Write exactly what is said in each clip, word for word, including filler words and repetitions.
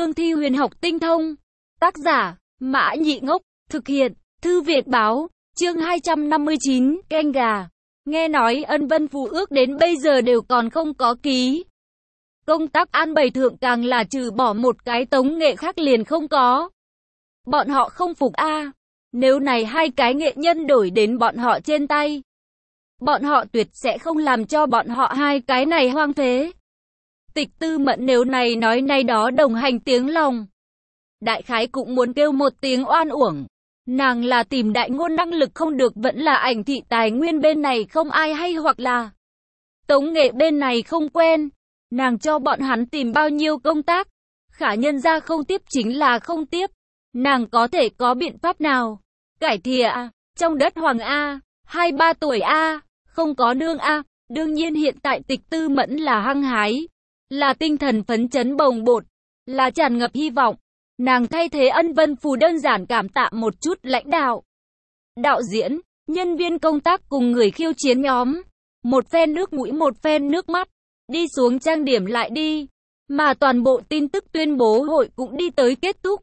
cương thi huyền học tinh thông. Tác giả, Mã Nhị Ngốc, thực hiện, Thư Việt Báo, chương hai trăm năm mươi chín, canh gà. Nghe nói Ân Vân Phù ước đến bây giờ đều còn không có ký. Công tác an bày thượng càng là trừ bỏ một cái tống nghệ khác liền không có. Bọn họ không phục a à. Nếu này hai cái nghệ nhân đổi đến bọn họ trên tay, bọn họ tuyệt sẽ không làm cho bọn họ hai cái này hoang phế. Tịch Tư Mẫn nếu này nói nay đó đồng hành tiếng lòng, đại khái cũng muốn kêu một tiếng oan uổng. Nàng là tìm đại ngôn năng lực không được, vẫn là ảnh thị tài nguyên bên này không ai hay, hoặc là tống nghệ bên này không quen. Nàng cho bọn hắn tìm bao nhiêu công tác, khả nhân ra không tiếp chính là không tiếp. Nàng có thể có biện pháp nào? Cải thìa a, trong đất hoàng a, hai ba tuổi a, không có nương a. Đương nhiên hiện tại Tịch Tư Mẫn là hăng hái, là tinh thần phấn chấn bồng bột, là tràn ngập hy vọng. Nàng thay thế Ân Vân Phù đơn giản cảm tạ một chút lãnh đạo, đạo diễn, nhân viên công tác cùng người khiêu chiến nhóm. Một phen nước mũi một phen nước mắt, đi xuống trang điểm lại đi. Mà toàn bộ tin tức tuyên bố hội cũng đi tới kết thúc.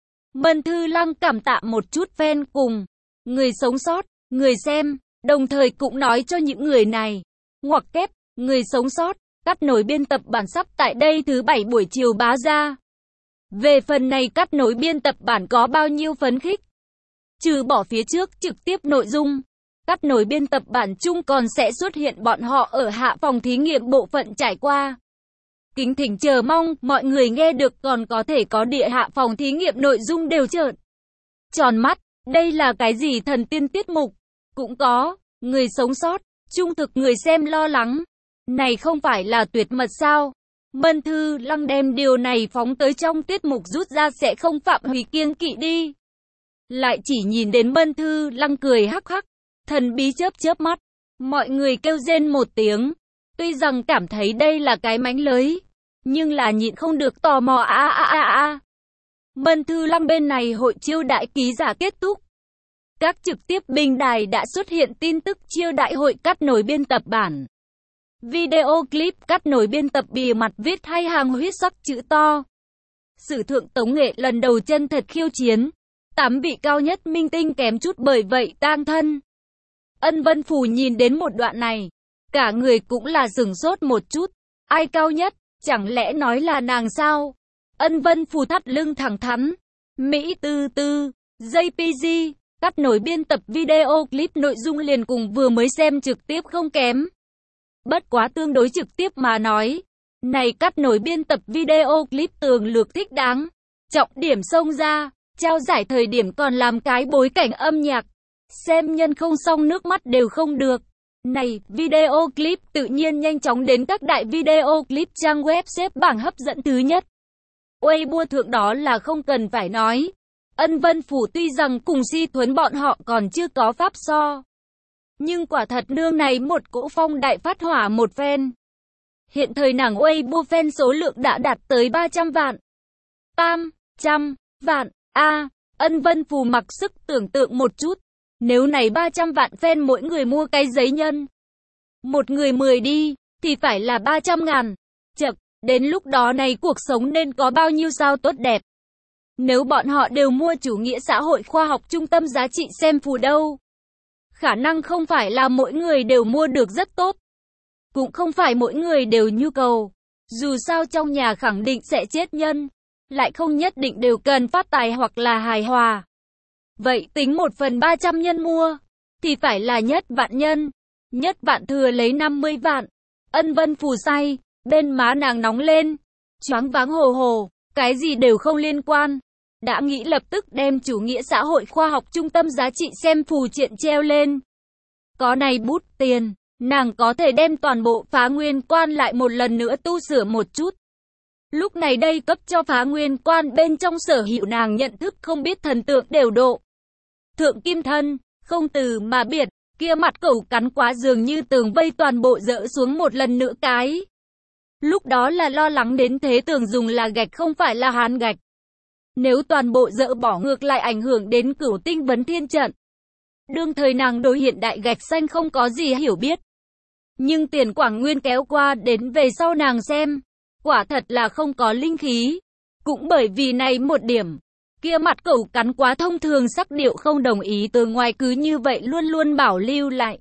Mân Thư Lăng cảm tạ một chút fan cùng người sống sót, người xem, đồng thời cũng nói cho những người này, ngoặc kép, người sống sót, cắt nối biên tập bản sắp tại đây thứ bảy buổi chiều bá ra. Về phần này cắt nối biên tập bản có bao nhiêu phấn khích, trừ bỏ phía trước trực tiếp nội dung, cắt nối biên tập bản chung còn sẽ xuất hiện bọn họ ở hạ phòng thí nghiệm bộ phận trải qua. Kính thỉnh chờ mong mọi người nghe được, còn có thể có địa hạ phòng thí nghiệm nội dung đều trợn tròn mắt. Đây là cái gì thần tiên tiết mục? Cũng có người sống sót, trung thực người xem lo lắng. Này không phải là tuyệt mật sao? Mân Thư Lăng đem điều này phóng tới trong tiết mục rút ra sẽ không phạm hủy kiêng kỵ đi. Lại chỉ nhìn đến Mân Thư Lăng cười hắc hắc, thần bí chớp chớp mắt. Mọi người kêu rên một tiếng. Tuy rằng cảm thấy đây là cái mánh lới, nhưng là nhịn không được tò mò a a a a. Mân Thư Lăng bên này hội chiêu đãi ký giả kết thúc. Các trực tiếp bình đài đã xuất hiện tin tức chiêu đãi hội cắt nối biên tập bản. Video clip cắt nối biên tập bìa mặt viết hai hàng huyết sắc chữ to. Sử thượng tống nghệ lần đầu chân thật khiêu chiến. Tám vị cao nhất minh tinh kém chút bởi vậy tang thân. Ân Vân Phù nhìn đến một đoạn này, cả người cũng là sửng sốt một chút. Ai cao nhất? Chẳng lẽ nói là nàng sao? Ân Vân Phù thắt lưng thẳng thắn. Mỹ Tư Tư, gi pê giê, cắt nối biên tập video clip nội dung liền cùng vừa mới xem trực tiếp không kém. Bất quá tương đối trực tiếp mà nói, này cắt nối biên tập video clip tường lược thích đáng. Trọng điểm xông ra, trao giải thời điểm còn làm cái bối cảnh âm nhạc. Xem nhân không xong nước mắt đều không được. Này, video clip tự nhiên nhanh chóng đến các đại video clip trang web xếp bảng hấp dẫn thứ nhất. Weibo thượng đó là không cần phải nói. Ân Vân Phù tuy rằng cùng Si Thuấn bọn họ còn chưa có pháp so, nhưng quả thật nương này một cỗ phong đại phát hỏa một phen. Hiện thời nàng Weibo fan số lượng đã đạt tới ba trăm vạn. Tam, trăm, vạn, a Ân Vân Phù mặc sức tưởng tượng một chút. Nếu này ba trăm vạn fan mỗi người mua cái giấy nhân, một người mười đi, thì phải là ba trăm ngàn. Chậc, đến lúc đó này cuộc sống nên có bao nhiêu sao tốt đẹp. Nếu bọn họ đều mua chủ nghĩa xã hội khoa học trung tâm giá trị xem phù đâu. Khả năng không phải là mỗi người đều mua được rất tốt. Cũng không phải mỗi người đều nhu cầu. Dù sao trong nhà khẳng định sẽ chết nhân, lại không nhất định đều cần phát tài hoặc là hài hòa. Vậy tính một phần ba trăm nhân mua, thì phải là nhất vạn nhân. Nhất vạn thừa lấy năm mươi vạn. Ân Vân Phù say, bên má nàng nóng lên, choáng váng hồ hồ, cái gì đều không liên quan. Đã nghĩ lập tức đem chủ nghĩa xã hội khoa học trung tâm giá trị xem phù triện treo lên. Có này bút tiền, nàng có thể đem toàn bộ Phá Nguyên Quan lại một lần nữa tu sửa một chút. Lúc này đây cấp cho Phá Nguyên Quan bên trong sở hữu nàng nhận thức không biết thần tượng đều độ. Thượng kim thân, không từ mà biệt, kia mặt cẩu cắn quá dường như tường vây toàn bộ dỡ xuống một lần nữa cái. Lúc đó là lo lắng đến thế tưởng dùng là gạch không phải là hàn gạch. Nếu toàn bộ dỡ bỏ ngược lại ảnh hưởng đến Cửu Tinh Vấn Thiên Trận. Đương thời nàng đối hiện đại gạch xanh không có gì hiểu biết. Nhưng tiền Quảng Nguyên kéo qua đến về sau nàng xem, quả thật là không có linh khí. Cũng bởi vì này một điểm, kia mặt cậu cắn quá thông thường sắc điệu không đồng ý từ ngoài cứ như vậy luôn luôn bảo lưu lại.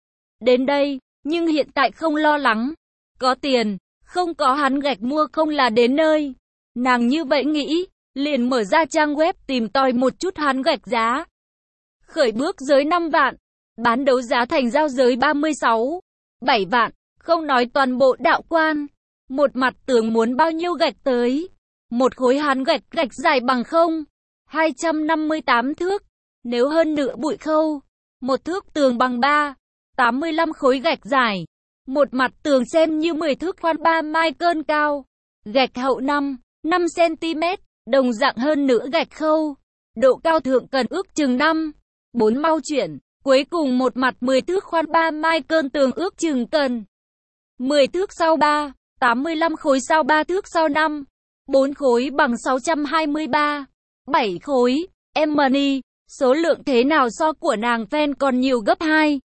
Đến đây, nhưng hiện tại không lo lắng. Có tiền, không có hắn gạch mua không là đến nơi. Nàng như vậy nghĩ, liền mở ra trang web tìm tòi một chút hắn gạch giá. Khởi bước giới năm vạn, bán đấu giá thành giao giới ba mươi sáu, bảy vạn, không nói toàn bộ đạo quan. Một mặt tường muốn bao nhiêu gạch tới. Một khối hán gạch gạch dài bằng không, hai trăm năm mươi tám thước, nếu hơn nửa bụi khâu. Một thước tường bằng ba, tám mươi lăm khối gạch dài. Một mặt tường xem như mười thước khoan ba mai cơn cao. Gạch hậu năm, năm xăng-ti-mét, đồng dạng hơn nửa gạch khâu. Độ cao thượng cần ước chừng năm, bốn mau chuyển. Cuối cùng một mặt mười thước khoan ba mai cơn tường ước chừng cần mười thước sau ba, tám mươi lăm khối sau ba thước sau năm, bốn khối bằng sáu trăm hai mươi ba, bảy khối, em money, số lượng thế nào so của nàng fan còn nhiều gấp hai.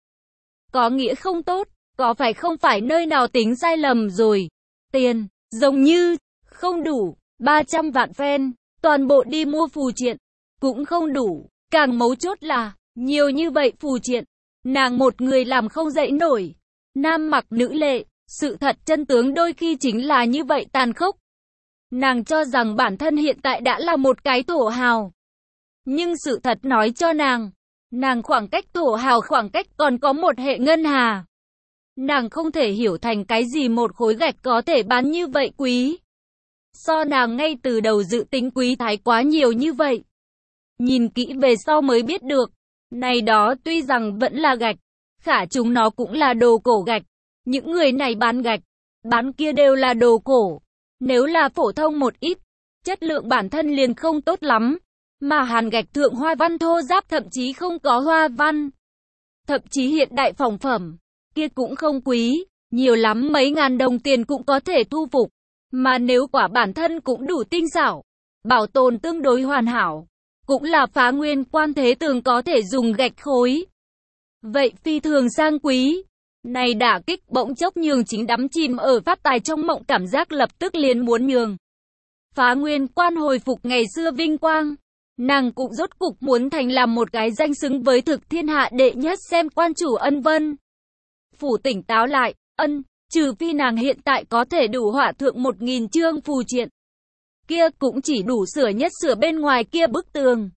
Có nghĩa không tốt, có phải không phải nơi nào tính sai lầm rồi. Tiền, giống như, không đủ, ba trăm vạn fan, toàn bộ đi mua phù triện, cũng không đủ, càng mấu chốt là, nhiều như vậy phù triện, nàng một người làm không dậy nổi. Nam mặc nữ lệ, sự thật chân tướng đôi khi chính là như vậy tàn khốc. Nàng cho rằng bản thân hiện tại đã là một cái thổ hào. Nhưng sự thật nói cho nàng, nàng khoảng cách thổ hào khoảng cách còn có một hệ ngân hà. Nàng không thể hiểu thành cái gì một khối gạch có thể bán như vậy quý. So nàng ngay từ đầu dự tính quý thái quá nhiều như vậy. Nhìn kỹ về sau mới biết được, này đó tuy rằng vẫn là gạch, khả chúng nó cũng là đồ cổ gạch. Những người này bán gạch, bán kia đều là đồ cổ. Nếu là phổ thông một ít, chất lượng bản thân liền không tốt lắm. Mà hàn gạch thượng hoa văn thô ráp thậm chí không có hoa văn. Thậm chí hiện đại phỏng phẩm, kia cũng không quý, nhiều lắm mấy ngàn đồng tiền cũng có thể thu phục. Mà nếu quả bản thân cũng đủ tinh xảo, bảo tồn tương đối hoàn hảo, cũng là Phá Nguyên Quan thế tường có thể dùng gạch khối. Vậy phi thường sang quý. Này đả kích bỗng chốc nhường chính đắm chìm ở phát tài trong mộng cảm giác lập tức liền muốn nhường. Phá Nguyên Quan hồi phục ngày xưa vinh quang. Nàng cũng rốt cục muốn thành làm một cái danh xứng với thực thiên hạ đệ nhất xem quan chủ Ân Vân. Phủ tỉnh táo lại, ân, trừ phi nàng hiện tại có thể đủ họa thượng một nghìn chương phù triện. Kia cũng chỉ đủ sửa nhất sửa bên ngoài kia bức tường.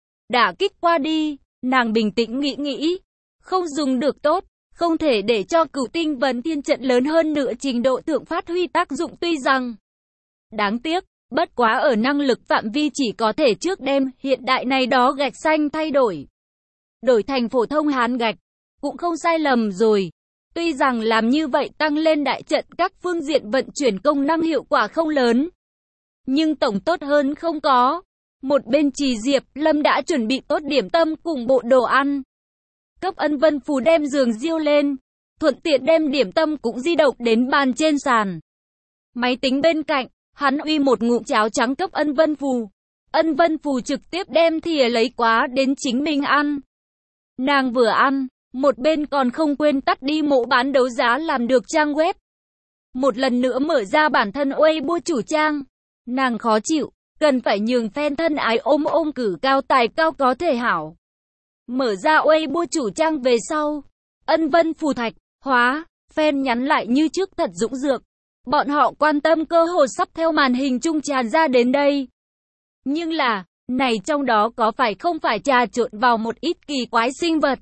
Đả kích qua đi, nàng bình tĩnh nghĩ nghĩ. Không dùng được tốt, không thể để cho Cửu Tinh Vấn Thiên trận lớn hơn nữa trình độ thượng phát huy tác dụng tuy rằng. Đáng tiếc, bất quá ở năng lực phạm vi chỉ có thể trước đêm hiện đại này đó gạch xanh thay đổi. Đổi thành phổ thông hán gạch, cũng không sai lầm rồi. Tuy rằng làm như vậy tăng lên đại trận các phương diện vận chuyển công năng hiệu quả không lớn. Nhưng tổng tốt hơn không có. Một bên Trì Diệp Lâm đã chuẩn bị tốt điểm tâm cùng bộ đồ ăn. Cấp Ân Vân Phù đem giường diêu lên, thuận tiện đem điểm tâm cũng di động đến bàn trên sàn. Máy tính bên cạnh, hắn uy một ngụm cháo trắng cấp Ân Vân Phù. Ân Vân Phù trực tiếp đem thìa lấy quá đến chính mình ăn. Nàng vừa ăn, một bên còn không quên tắt đi mộ bán đấu giá làm được trang web. Một lần nữa mở ra bản thân Weibo chủ trang. Nàng khó chịu, cần phải nhường fan thân ái ôm ôm cử cao tài cao có thể hảo. Mở ra Weibo chủ trang về sau, Ân Vân Phù thạch, hóa, fan nhắn lại như trước thật dũng dược. Bọn họ quan tâm cơ hội sắp theo màn hình trung tràn ra đến đây. Nhưng là, này trong đó có phải không phải trà trộn vào một ít kỳ quái sinh vật.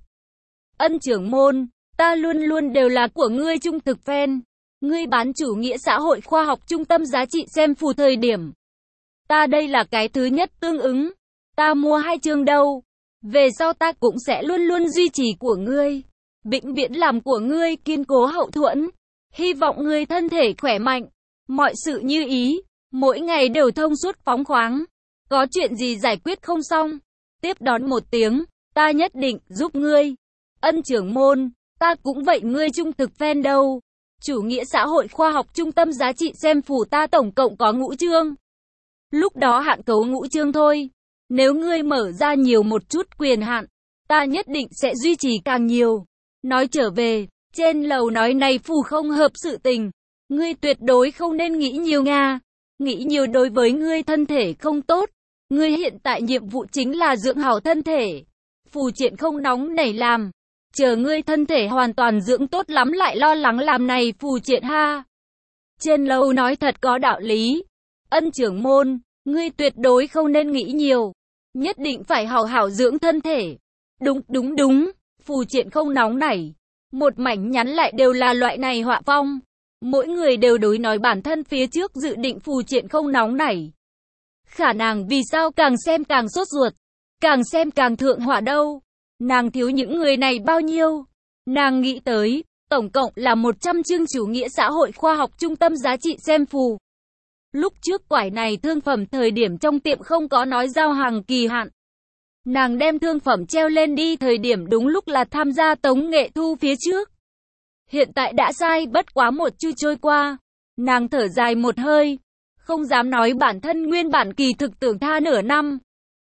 Ân trưởng môn, ta luôn luôn đều là của ngươi trung thực fan. Ngươi bán chủ nghĩa xã hội khoa học trung tâm giá trị xem phù thời điểm. Ta đây là cái thứ nhất tương ứng. Ta mua hai chương đâu. Về sau ta cũng sẽ luôn luôn duy trì của ngươi. Vĩnh viễn làm của ngươi kiên cố hậu thuẫn. Hy vọng ngươi thân thể khỏe mạnh. Mọi sự như ý. Mỗi ngày đều thông suốt phóng khoáng. Có chuyện gì giải quyết không xong. Tiếp đón một tiếng. Ta nhất định giúp ngươi. Ân trưởng môn. Ta cũng vậy ngươi trung thực fan đâu. Chủ nghĩa xã hội khoa học trung tâm giá trị xem phù ta tổng cộng có ngũ chương. Lúc đó hạn cấu ngũ chương thôi. Nếu ngươi mở ra nhiều một chút quyền hạn, ta nhất định sẽ duy trì càng nhiều. Nói trở về, trên lầu nói này phù không hợp sự tình. Ngươi tuyệt đối không nên nghĩ nhiều nga. Nghĩ nhiều đối với ngươi thân thể không tốt. Ngươi hiện tại nhiệm vụ chính là dưỡng hảo thân thể. Phù Triện không nóng nảy làm. Chờ ngươi thân thể hoàn toàn dưỡng tốt lắm lại lo lắng làm này Phù Triện ha. Trên lâu nói thật có đạo lý. Ân trưởng môn, ngươi tuyệt đối không nên nghĩ nhiều. Nhất định phải hảo hảo dưỡng thân thể. Đúng, đúng, đúng. Phù Triện không nóng nảy. Một mảnh nhắn lại đều là loại này họa phong. Mỗi người đều đối nói bản thân phía trước dự định Phù Triện không nóng nảy. Khả nàng vì sao càng xem càng sốt ruột. Càng xem càng thượng họa đâu. Nàng thiếu những người này bao nhiêu? Nàng nghĩ tới, tổng cộng là một trăm chương chủ nghĩa xã hội khoa học trung tâm giá trị xem phù. Lúc trước quải này thương phẩm thời điểm trong tiệm không có nói giao hàng kỳ hạn. Nàng đem thương phẩm treo lên đi thời điểm đúng lúc là tham gia tống nghệ thu phía trước. Hiện tại đã sai bất quá một chu trôi qua. Nàng thở dài một hơi. Không dám nói bản thân nguyên bản kỳ thực tưởng tha nửa năm.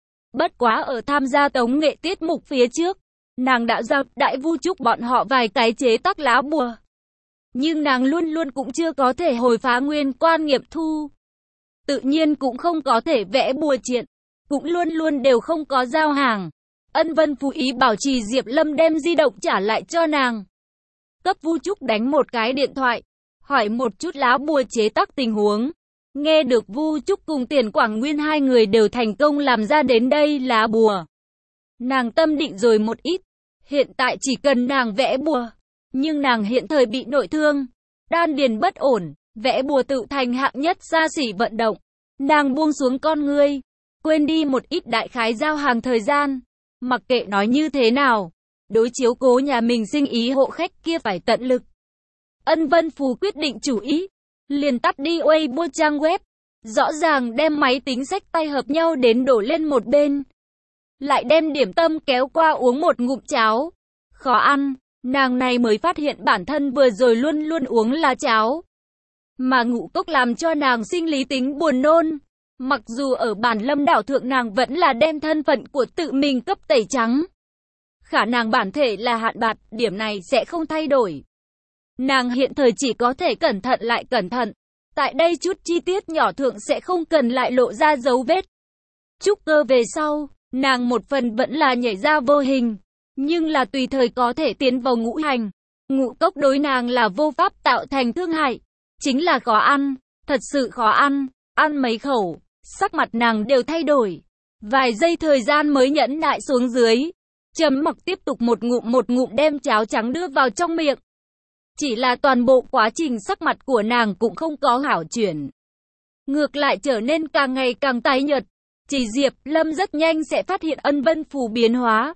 Bất quá ở tham gia tống nghệ tiết mục phía trước. Nàng đã giao Đại Vu Trúc bọn họ vài cái chế tác lá bùa. Nhưng nàng luôn luôn cũng chưa có thể hồi phá nguyên quan nghiệm thu. Tự nhiên cũng không có thể vẽ bùa triện. Cũng luôn luôn đều không có giao hàng. Ân Vân Phú ý bảo trì Diệp Lâm đem di động trả lại cho nàng. Cấp Vu Trúc đánh một cái điện thoại. Hỏi một chút lá bùa chế tác tình huống. Nghe được Vu Trúc cùng Tiền Quảng Nguyên hai người đều thành công làm ra đến đây lá bùa. Nàng tâm định rồi một ít. Hiện tại chỉ cần nàng vẽ bùa. Nhưng nàng hiện thời bị nội thương. Đan điền bất ổn. Vẽ bùa tự thành hạng nhất xa xỉ vận động. Nàng buông xuống con ngươi. Quên đi một ít đại khái giao hàng thời gian. Mặc kệ nói như thế nào. Đối chiếu cố nhà mình sinh ý hộ khách kia phải tận lực. Ân Vân Phù quyết định chủ ý. Liền tắt đi Weibo trang web. Rõ ràng đem máy tính xách tay hợp nhau đến đổ lên một bên. Lại đem điểm tâm kéo qua uống một ngụm cháo. Khó ăn. Nàng này mới phát hiện bản thân vừa rồi luôn luôn uống là cháo. Mà ngũ cốc làm cho nàng sinh lý tính buồn nôn. Mặc dù ở bản Lâm đảo thượng nàng vẫn là đem thân phận của tự mình cấp tẩy trắng. Khả nàng bản thể là hạn bạt, điểm này sẽ không thay đổi. Nàng hiện thời chỉ có thể cẩn thận lại cẩn thận. Tại đây chút chi tiết nhỏ thượng sẽ không cần lại lộ ra dấu vết. Trúc cơ về sau, nàng một phần vẫn là nhảy ra vô hình. Nhưng là tùy thời có thể tiến vào ngũ hành. Ngũ cốc đối nàng là vô pháp tạo thành thương hại. Chính là khó ăn, thật sự khó ăn. Ăn mấy khẩu, sắc mặt nàng đều thay đổi. Vài giây thời gian mới nhẫn nại xuống dưới. Trầm mặc tiếp tục một ngụm một ngụm đem cháo trắng đưa vào trong miệng. Chỉ là toàn bộ quá trình sắc mặt của nàng cũng không có hảo chuyển. Ngược lại trở nên càng ngày càng tái nhợt. Chỉ Diệp Lâm rất nhanh sẽ phát hiện Ân Vân Phù biến hóa.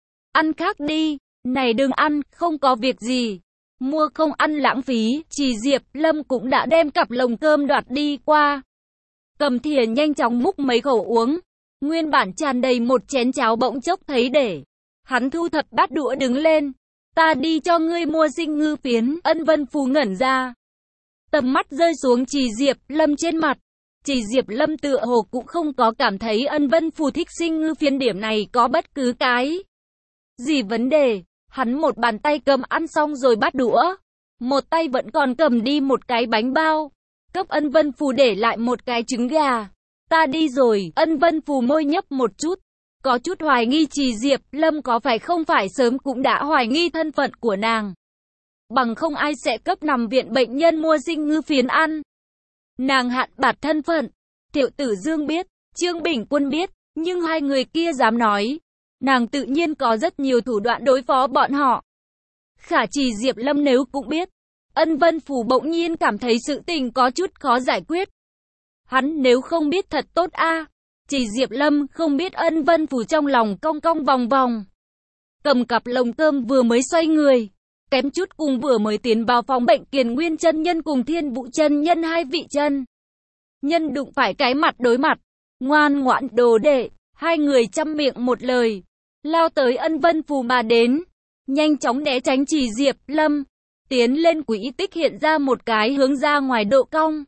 Ăn khác đi, này đừng ăn, không có việc gì. Mua không ăn lãng phí, chỉ Diệp Lâm cũng đã đem cặp lồng cơm đoạt đi qua. Cầm thìa nhanh chóng múc mấy khẩu uống. Nguyên bản tràn đầy một chén cháo bỗng chốc thấy để. Hắn thu thập bát đũa đứng lên. Ta đi cho ngươi mua sinh ngư phiến. Ân Vân Phù ngẩn ra. Tầm mắt rơi xuống Trì Diệp Lâm trên mặt. Trì Diệp Lâm tựa hồ cũng không có cảm thấy Ân Vân Phù thích sinh ngư phiến điểm này có bất cứ cái gì vấn đề. Hắn một bàn tay cầm ăn xong rồi bắt đũa. Một tay vẫn còn cầm đi một cái bánh bao. Cấp Ân Vân Phù để lại một cái trứng gà. Ta đi rồi. Ân Vân Phù môi nhấp một chút. Có chút hoài nghi Trì Diệp Lâm có phải không phải sớm cũng đã hoài nghi thân phận của nàng. Bằng không ai sẽ cấp nằm viện bệnh nhân mua sinh ngư phiến ăn. Nàng hạn bạt thân phận. Thiệu Tử Dương biết, Trương Bình Quân biết, nhưng hai người kia dám nói. Nàng tự nhiên có rất nhiều thủ đoạn đối phó bọn họ. Khả Trì Diệp Lâm nếu cũng biết. Ân Vân Phù bỗng nhiên cảm thấy sự tình có chút khó giải quyết. Hắn nếu không biết thật tốt a. Trì Diệp Lâm không biết Ân Vân Phù trong lòng cong cong vòng vòng. Cầm cặp lồng cơm vừa mới xoay người. Kém chút cùng vừa mới tiến vào phòng bệnh Kiền Nguyên chân nhân cùng Thiên Vũ chân nhân hai vị chân nhân đụng phải cái mặt đối mặt. Ngoan ngoãn đồ đệ. Hai người chăm miệng một lời. Lao tới Ân Vân Phù mà đến. Nhanh chóng né tránh Trì Diệp Lâm. Tiến lên quỹ tích hiện ra một cái hướng ra ngoài độ cong.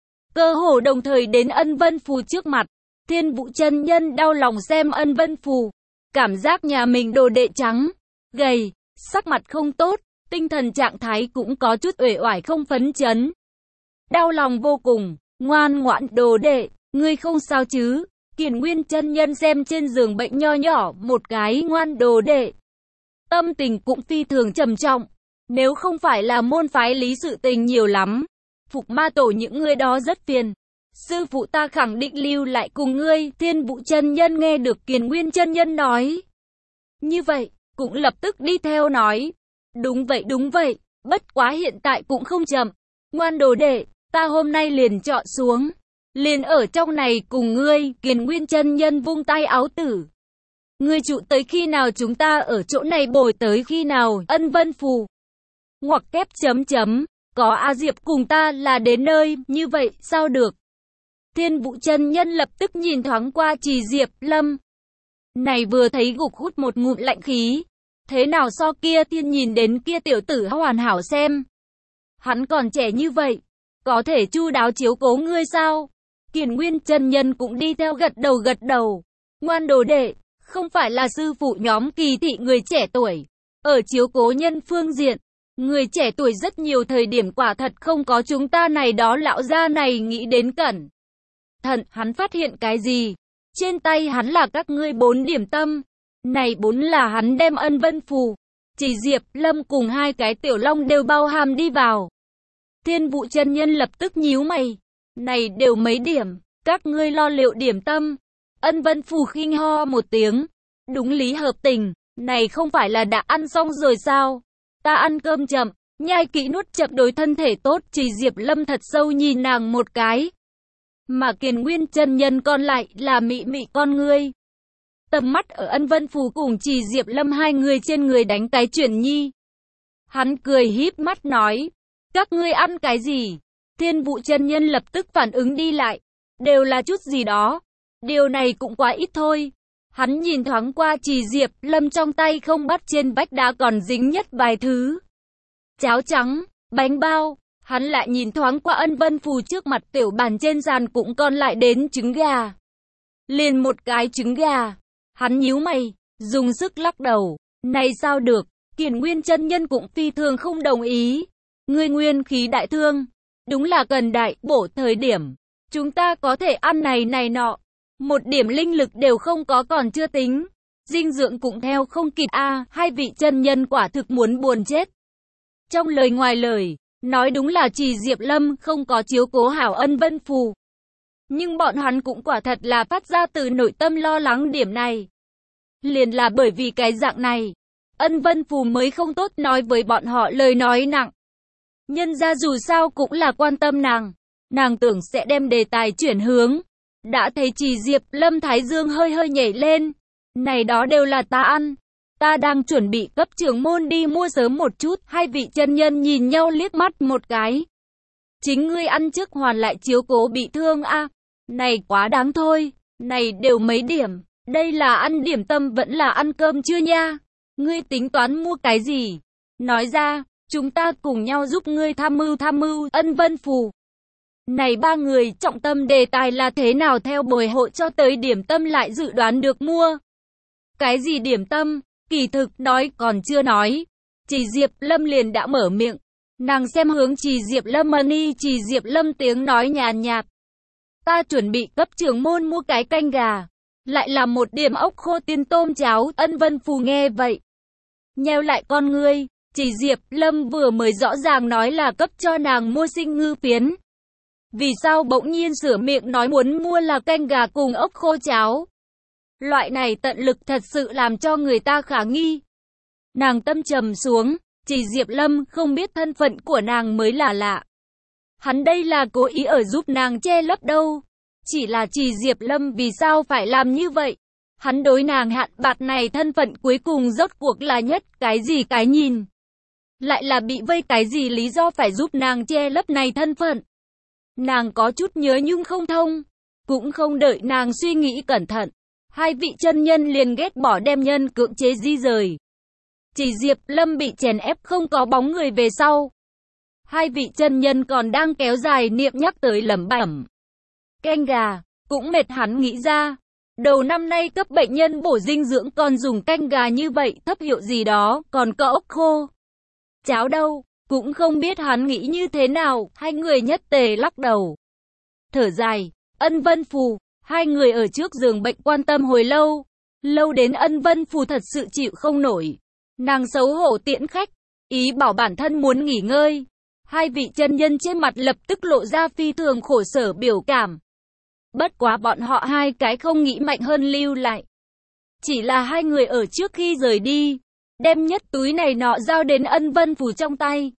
Cơ hồ đồng thời đến Ân Vân Phù trước mặt. Thiên Vũ chân nhân đau lòng xem Ân Vân Phù. Cảm giác nhà mình đồ đệ trắng, gầy, sắc mặt không tốt, tinh thần trạng thái cũng có chút uể oải không phấn chấn. Đau lòng vô cùng, Ngoan ngoãn đồ đệ, ngươi không sao chứ? Kiền Nguyên chân nhân xem trên giường bệnh nho nhỏ một cái ngoan đồ đệ. Tâm tình cũng phi thường trầm trọng. Nếu không phải là môn phái lý sự tình nhiều lắm, Phục Ma Tổ những người đó rất phiền. Sư phụ ta khẳng định lưu lại cùng ngươi. Thiên Vũ chân nhân nghe được Kiền Nguyên chân nhân nói như vậy, cũng lập tức đi theo nói. Đúng vậy đúng vậy, bất quá hiện tại cũng không chậm. Ngoan đồ đệ, ta hôm nay liền chọn xuống. Liền ở trong này cùng ngươi. Kiền Nguyên chân nhân vung tay áo tử. Ngươi trụ tới khi nào chúng ta ở chỗ này bồi tới khi nào? Ân Vân Phù. Ngoặc kép chấm chấm. Có A Diệp cùng ta là đến nơi, như vậy sao được? Thiên Vũ chân nhân lập tức nhìn thoáng qua Trì Diệp Lâm. Này vừa thấy gục hút một ngụm lạnh khí. Thế nào so kia tiên nhìn đến kia tiểu tử hoàn hảo xem. Hắn còn trẻ như vậy, có thể chu đáo chiếu cố ngươi sao? Kiền Nguyên chân nhân cũng đi theo gật đầu gật đầu. Ngoan đồ đệ, không phải là sư phụ nhóm kỳ thị người trẻ tuổi. Ở chiếu cố nhân phương diện, người trẻ tuổi rất nhiều thời điểm quả thật không có chúng ta này đó lão gia này nghĩ đến cẩn thận. Hắn phát hiện cái gì? Trên tay hắn là các ngươi bốn điểm tâm. Này bốn là hắn đem Ân Vân Phù, Chỉ Diệp Lâm cùng hai cái tiểu long đều bao hàm đi vào. Thiên Vũ chân nhân lập tức nhíu mày. Này đều mấy điểm, các ngươi lo liệu điểm tâm. Ân Vân Phù khinh ho một tiếng. Đúng lý hợp tình, này không phải là đã ăn xong rồi sao? Ta ăn cơm chậm, nhai kỹ nuốt chậm đối thân thể tốt. Chỉ Diệp Lâm thật sâu nhìn nàng một cái. Mà Kiền Nguyên chân nhân còn lại là mị mị con ngươi. Tầm mắt ở Ân Vân Phù cùng Chỉ Diệp Lâm hai người trên người đánh cái chuyển nhi. Hắn cười híp mắt nói, các ngươi ăn cái gì? Thiên Vũ chân nhân lập tức phản ứng đi lại, đều là chút gì đó. Điều này cũng quá ít thôi. Hắn nhìn thoáng qua Chỉ Diệp Lâm trong tay không bắt trên vách đá còn dính nhất vài thứ. Cháo trắng, bánh bao. Hắn lại nhìn thoáng qua Ân Vân Phù trước mặt tiểu bàn trên sàn cũng còn lại đến trứng gà. Liền một cái trứng gà. Hắn nhíu mày, dùng sức lắc đầu. Này sao được? Kiền Nguyên chân nhân cũng phi thường không đồng ý. Ngươi nguyên khí đại thương, đúng là cần đại bổ thời điểm. Chúng ta có thể ăn này này nọ. Một điểm linh lực đều không có còn chưa tính. Dinh dưỡng cũng theo không kịp a à, hai vị chân nhân quả thực muốn buồn chết. Trong lời ngoài lời, nói đúng là Chỉ Diệp Lâm không có chiếu cố hảo Ân Vân Phù. Nhưng bọn hắn cũng quả thật là phát ra từ nội tâm lo lắng điểm này. Liền là bởi vì cái dạng này, Ân Vân Phù mới không tốt nói với bọn họ lời nói nặng. Nhân ra dù sao cũng là quan tâm nàng. Nàng tưởng sẽ đem đề tài chuyển hướng. Đã thấy Chỉ Diệp Lâm thái dương hơi hơi nhảy lên. Này đó đều là ta ăn. Ta đang chuẩn bị cấp trưởng môn đi mua sớm một chút. Hai vị chân nhân nhìn nhau liếc mắt một cái. Chính ngươi ăn trước hoàn lại chiếu cố bị thương a à. Này quá đáng thôi. Này đều mấy điểm. Đây là ăn điểm tâm vẫn là ăn cơm chưa nha? Ngươi tính toán mua cái gì? Nói ra, chúng ta cùng nhau giúp ngươi tham mưu tham mưu. Ân Vân Phù. Này ba người trọng tâm đề tài là thế nào theo bồi hội cho tới điểm tâm lại dự đoán được mua. Cái gì điểm tâm? Kỳ thực nói còn chưa nói. Chỉ Diệp Lâm liền đã mở miệng. Nàng xem hướng Chỉ Diệp Lâm Mani. Chỉ Diệp Lâm tiếng nói nhàn nhạt. Ta chuẩn bị cấp trưởng môn mua cái canh gà. Lại là một điểm ốc khô tiên tôm cháo. Ân Vân Phù nghe vậy, nheo lại con ngươi. Chỉ Diệp Lâm vừa mới rõ ràng nói là cấp cho nàng mua sinh ngư phiến. Vì sao bỗng nhiên sửa miệng nói muốn mua là canh gà cùng ốc khô cháo? Loại này tận lực thật sự làm cho người ta khả nghi. Nàng tâm trầm xuống. Chỉ Diệp Lâm không biết thân phận của nàng mới là lạ. Hắn đây là cố ý ở giúp nàng che lấp đâu. Chỉ là Chỉ Diệp Lâm vì sao phải làm như vậy? Hắn đối nàng hạn bạc này thân phận cuối cùng rốt cuộc là nhất cái gì cái nhìn? Lại là bị vây cái gì lý do phải giúp nàng che lấp này thân phận? Nàng có chút nhớ nhưng không thông. Cũng không đợi nàng suy nghĩ cẩn thận. Hai vị chân nhân liền ghét bỏ đem nhân cưỡng chế di rời. Chỉ Diệp Lâm bị chèn ép không có bóng người về sau. Hai vị chân nhân còn đang kéo dài niệm nhắc tới lẩm bẩm. Canh gà, cũng mệt hắn nghĩ ra. Đầu năm nay cấp bệnh nhân bổ dinh dưỡng còn dùng canh gà như vậy thấp hiệu gì đó, còn có ốc khô. Cháo đâu, cũng không biết hắn nghĩ như thế nào, hai người nhất tề lắc đầu. thở dài, Ân Vân Phù, hai người ở trước giường bệnh quan tâm hồi lâu, lâu đến Ân Vân Phù thật sự chịu không nổi. Nàng xấu hổ tiễn khách, ý bảo bản thân muốn nghỉ ngơi. Hai vị chân nhân trên mặt lập tức lộ ra phi thường khổ sở biểu cảm. Bất quá bọn họ hai cái không nghĩ mạnh hơn lưu lại. Chỉ là hai người ở trước khi rời đi, đem nhất túi này nọ giao đến Ân Vân Phù trong tay.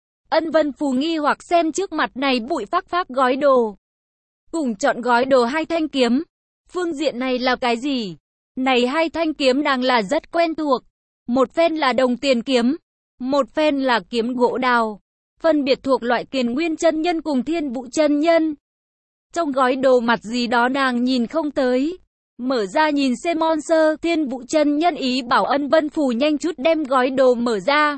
Ân Vân Phù nghi hoặc xem trước mặt này bụi phác phác gói đồ. Cùng chọn gói đồ hai thanh kiếm. Phương diện này là cái gì? Này hai thanh kiếm nàng là rất quen thuộc. Một phen là đồng tiền kiếm, một phen là kiếm gỗ đào. Phân biệt thuộc loại Kiền Nguyên chân nhân cùng Thiên Vũ chân nhân. Trong gói đồ mặt gì đó nàng nhìn không tới. Mở ra nhìn xem mon sơ, Thiên Vũ chân nhân ý bảo Ân Vân Phù nhanh chút đem gói đồ mở ra.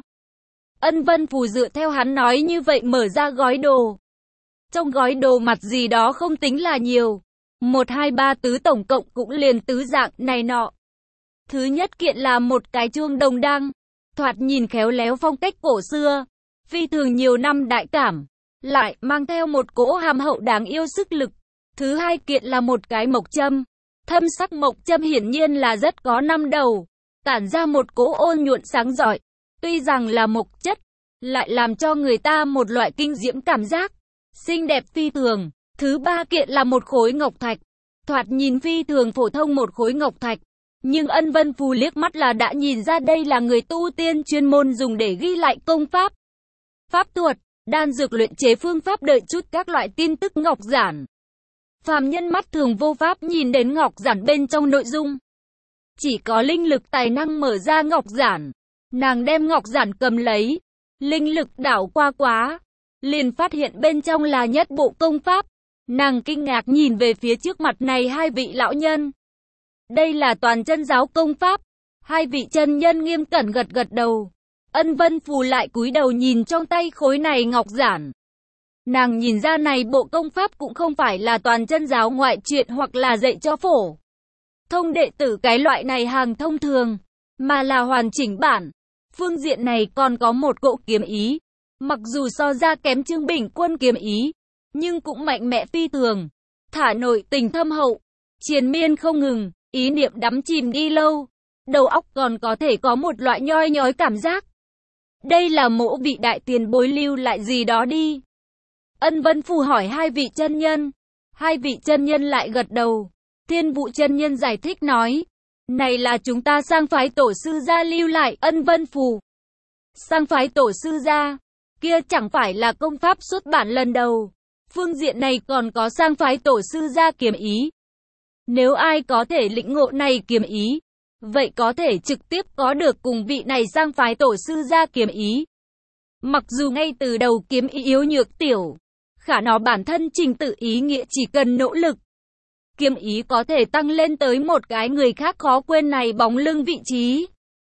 Ân Vân Phù dựa theo hắn nói như vậy mở ra gói đồ. Trong gói đồ mặt gì đó không tính là nhiều. Một, hai, ba tứ tổng cộng cũng liền tứ dạng này nọ. Thứ nhất kiện là một cái chuông đồng đăng. Thoạt nhìn khéo léo phong cách cổ xưa. Phi thường nhiều năm đại cảm. Lại mang theo một cỗ hàm hậu đáng yêu sức lực. Thứ hai kiện là một cái mộc châm. Thâm sắc mộc châm hiển nhiên là rất có năm đầu. Tản ra một cỗ ôn nhuận sáng rọi. Tuy rằng là mộc chất, lại làm cho người ta một loại kinh diễm cảm giác. Xinh đẹp phi thường. Thứ ba kiện là một khối ngọc thạch. Thoạt nhìn phi thường phổ thông một khối ngọc thạch. Nhưng Ân Vân Phù liếc mắt là đã nhìn ra đây là người tu tiên chuyên môn dùng để ghi lại công pháp. Pháp thuật, đan dược luyện chế phương pháp đợi chút các loại tin tức ngọc giản. Phàm nhân mắt thường vô pháp nhìn đến ngọc giản bên trong nội dung. Chỉ có linh lực tài năng mở ra ngọc giản. Nàng đem ngọc giản cầm lấy. Linh lực đảo qua quá. Liền phát hiện bên trong là nhất bộ công pháp. Nàng kinh ngạc nhìn về phía trước mặt này hai vị lão nhân. Đây là toàn chân giáo công pháp. Hai vị chân nhân nghiêm cẩn gật gật đầu. Ân Vân Phù lại cúi đầu nhìn trong tay khối này ngọc giản. Nàng nhìn ra này bộ công pháp cũng không phải là toàn chân giáo ngoại truyện hoặc là dạy cho phổ thông đệ tử cái loại này hàng thông thường, mà là hoàn chỉnh bản. Phương diện này còn có một cỗ kiếm ý. Mặc dù so ra kém Trương Bình Quân kiếm ý, nhưng cũng mạnh mẽ phi thường. Thả nội tình thâm hậu, triền miên không ngừng, ý niệm đắm chìm đi lâu. Đầu óc còn có thể có một loại nhoi nhói cảm giác. Đây là mỗ vị đại tiền bối lưu lại gì đó đi. Ân Vân Phù hỏi hai vị chân nhân. Hai vị chân nhân lại gật đầu. Thiên Vũ chân nhân giải thích nói. Này là chúng ta sang phái tổ sư gia lưu lại. Ân Vân Phù. Sang phái tổ sư gia. Kia chẳng phải là công pháp xuất bản lần đầu. Phương diện này còn có sang phái tổ sư gia kiếm ý. Nếu ai có thể lĩnh ngộ này kiếm ý, vậy có thể trực tiếp có được cùng vị này sang phái tổ sư gia kiếm ý. Mặc dù ngay từ đầu kiếm ý yếu nhược tiểu, khả nó bản thân trình tự ý nghĩa chỉ cần nỗ lực. Kiếm ý có thể tăng lên tới một cái người khác khó quên này bóng lưng vị trí.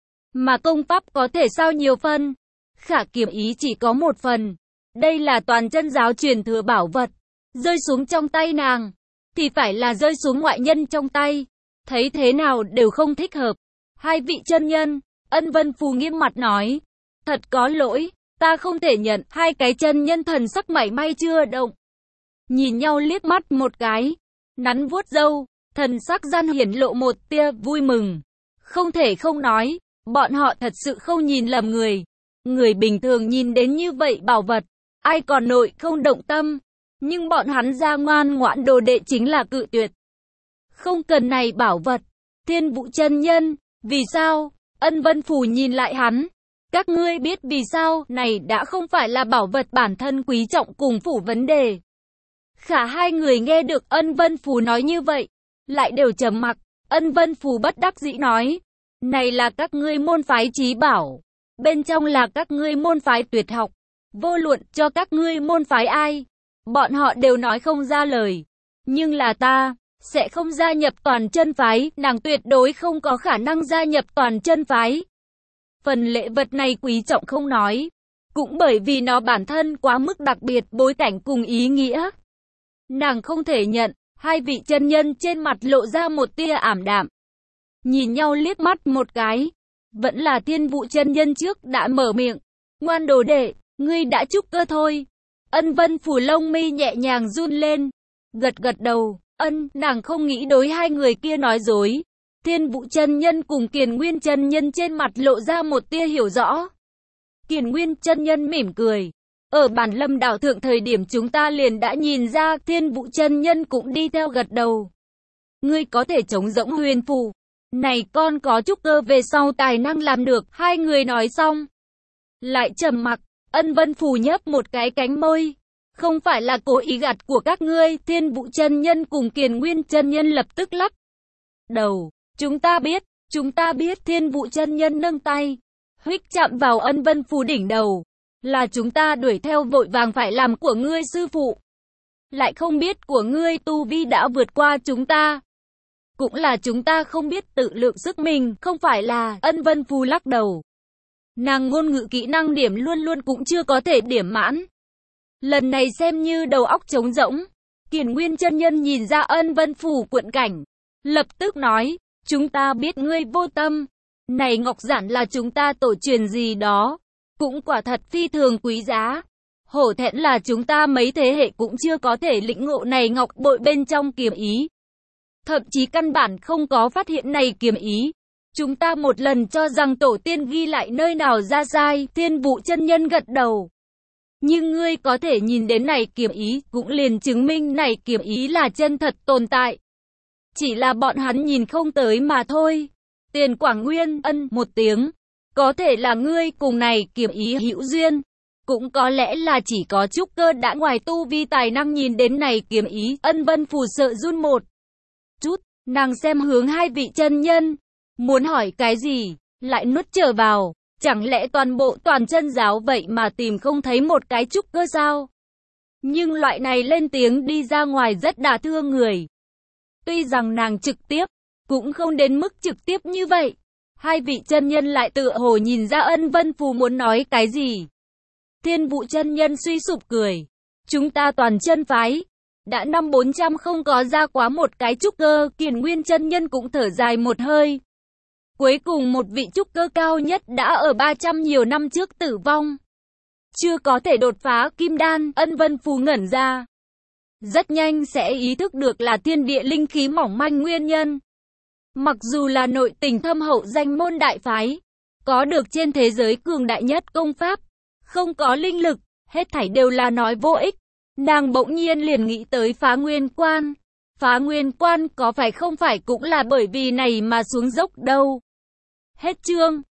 Mà công pháp có thể sao nhiều phần. Khả kiếm ý chỉ có một phần. Đây là toàn chân giáo truyền thừa bảo vật. Rơi xuống trong tay nàng, thì phải là rơi xuống ngoại nhân trong tay. Thấy thế nào đều không thích hợp. Hai vị chân nhân, Ân Vân Phù nghiêm mặt nói. Thật có lỗi, ta không thể nhận. Hai cái chân nhân thần sắc mảy may chưa động. Nhìn nhau liếc mắt một cái. Nắn vuốt râu, thần sắc gian hiển lộ một tia vui mừng. Không thể không nói, bọn họ thật sự không nhìn lầm người. Người bình thường nhìn đến như vậy bảo vật, ai còn nội không động tâm. Nhưng bọn hắn ra ngoan ngoãn đồ đệ chính là cự tuyệt. Không cần này bảo vật. Thiên Vũ chân nhân, vì sao? Ân Vân Phù nhìn lại hắn. Các ngươi biết vì sao này đã không phải là bảo vật bản thân quý trọng cùng phủ vấn đề. Khả hai người nghe được Ân Vân Phù nói như vậy, lại đều trầm mặc. Ân Vân Phù bất đắc dĩ nói. Này là các ngươi môn phái trí bảo. Bên trong là các ngươi môn phái tuyệt học. Vô luận cho các ngươi môn phái ai, bọn họ đều nói không ra lời. Nhưng là ta sẽ không gia nhập toàn chân phái. Nàng tuyệt đối không có khả năng gia nhập toàn chân phái. Phần lễ vật này quý trọng không nói, cũng bởi vì nó bản thân quá mức đặc biệt, bối cảnh cùng ý nghĩa. Nàng không thể nhận. Hai vị chân nhân trên mặt lộ ra một tia ảm đạm. Nhìn nhau liếc mắt một cái. Vẫn là Thiên Vũ chân nhân trước đã mở miệng. Ngoan đồ đệ, ngươi đã trúc cơ thôi. Ân Vân Phù lông mi nhẹ nhàng run lên. Gật gật đầu, ân, nàng không nghĩ đối hai người kia nói dối. Thiên Vũ chân nhân cùng Kiền Nguyên chân nhân trên mặt lộ ra một tia hiểu rõ. Kiền Nguyên chân nhân mỉm cười. Ở bản Lâm đảo thượng thời điểm chúng ta liền đã nhìn ra, Thiên Vũ chân nhân cũng đi theo gật đầu. Ngươi có thể chống rỗng huyền phù. Này con có trúc cơ về sau tài năng làm được, hai người nói xong. Lại trầm mặc, Ân Vân Phù nhấp một cái cánh môi. Không phải là cố ý gạt của các ngươi, Thiên Vũ chân nhân cùng Kiền Nguyên chân nhân lập tức lắc đầu. Chúng ta biết, chúng ta biết. Thiên Vũ chân nhân nâng tay, huých chạm vào Ân Vân Phù đỉnh đầu. Là chúng ta đuổi theo vội vàng phải làm của ngươi sư phụ. Lại không biết của ngươi tu vi đã vượt qua chúng ta. Cũng là chúng ta không biết tự lượng sức mình, không phải là. Ân Vân Phù lắc đầu. Nàng ngôn ngữ kỹ năng điểm luôn luôn cũng chưa có thể điểm mãn. Lần này xem như đầu óc trống rỗng. Kiền Nguyên chân nhân nhìn ra Ân Vân Phù cuộn cảnh, lập tức nói, chúng ta biết ngươi vô tâm. Này ngọc giản là chúng ta tổ truyền gì đó, cũng quả thật phi thường quý giá. Hổ thẹn là chúng ta mấy thế hệ cũng chưa có thể lĩnh ngộ này ngọc bội bên trong kiếm ý. Thậm chí căn bản không có phát hiện này kiếm ý. Chúng ta một lần cho rằng tổ tiên ghi lại nơi nào ra sai. Thiên Vũ chân nhân gật đầu. Nhưng ngươi có thể nhìn đến này kiếm ý, cũng liền chứng minh này kiếm ý là chân thật tồn tại. Chỉ là bọn hắn nhìn không tới mà thôi. Tiền Quảng Nguyên ân một tiếng. Có thể là ngươi cùng này kiếm ý hữu duyên. Cũng có lẽ là chỉ có trúc cơ đã ngoài tu vi tài năng nhìn đến này kiếm ý. Ân Vân Phù sợ run một chút, nàng xem hướng hai vị chân nhân. Muốn hỏi cái gì, lại nuốt trở vào. Chẳng lẽ toàn bộ toàn chân giáo vậy mà tìm không thấy một cái trúc cơ sao? Nhưng loại này lên tiếng đi ra ngoài rất đả thương người. Tuy rằng nàng trực tiếp, cũng không đến mức trực tiếp như vậy. Hai vị chân nhân lại tựa hồ nhìn ra Ân Vân Phù muốn nói cái gì. Thiên Vũ chân nhân suy sụp cười. Chúng ta toàn chân phái. Đã năm bốn trăm không có ra quá một cái trúc cơ. Kiền Nguyên chân nhân cũng thở dài một hơi. Cuối cùng một vị trúc cơ cao nhất đã ở ba trăm nhiều năm trước tử vong. Chưa có thể đột phá kim đan. Ân Vân Phù ngẩn ra. Rất nhanh sẽ ý thức được là thiên địa linh khí mỏng manh nguyên nhân. Mặc dù là nội tình thâm hậu danh môn đại phái, có được trên thế giới cường đại nhất công pháp, không có linh lực, hết thảy đều là nói vô ích. Nàng bỗng nhiên liền nghĩ tới phá nguyên quan. Phá nguyên quan có phải không phải cũng là bởi vì này mà xuống dốc đâu. Hết chương.